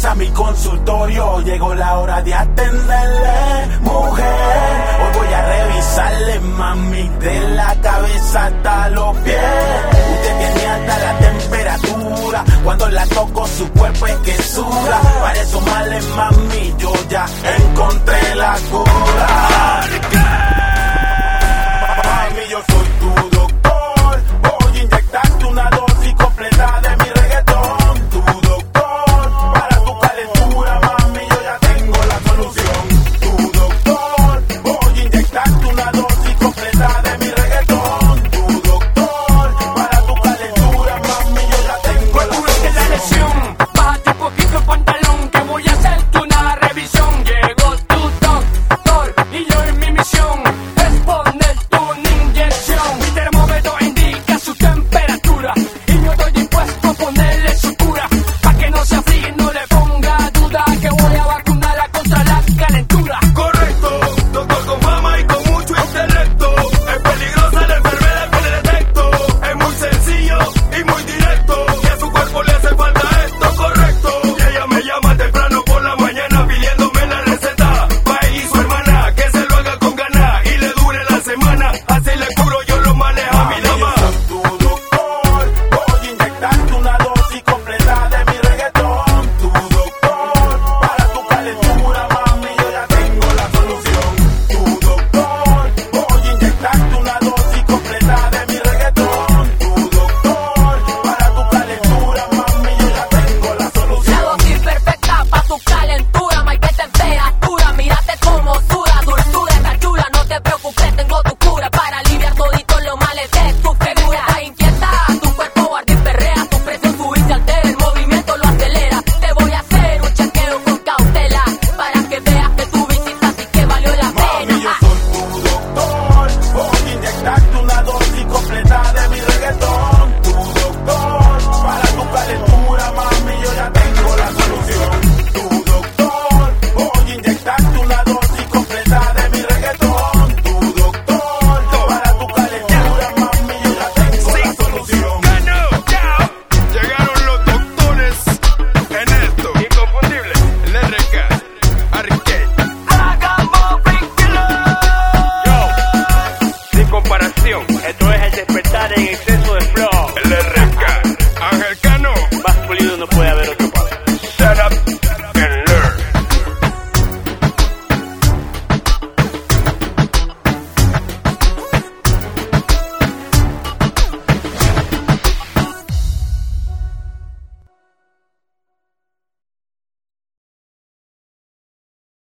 a mi consultorio, llegó la hora de atenderle, mujer. Hoy voy a revisarle, mami, de la cabeza hasta los pies. Usted tiene alta la temperatura, cuando la toco su cuerpo es que suda. Para esos males, mami, yo ya encontré la cura. Mami, yo soy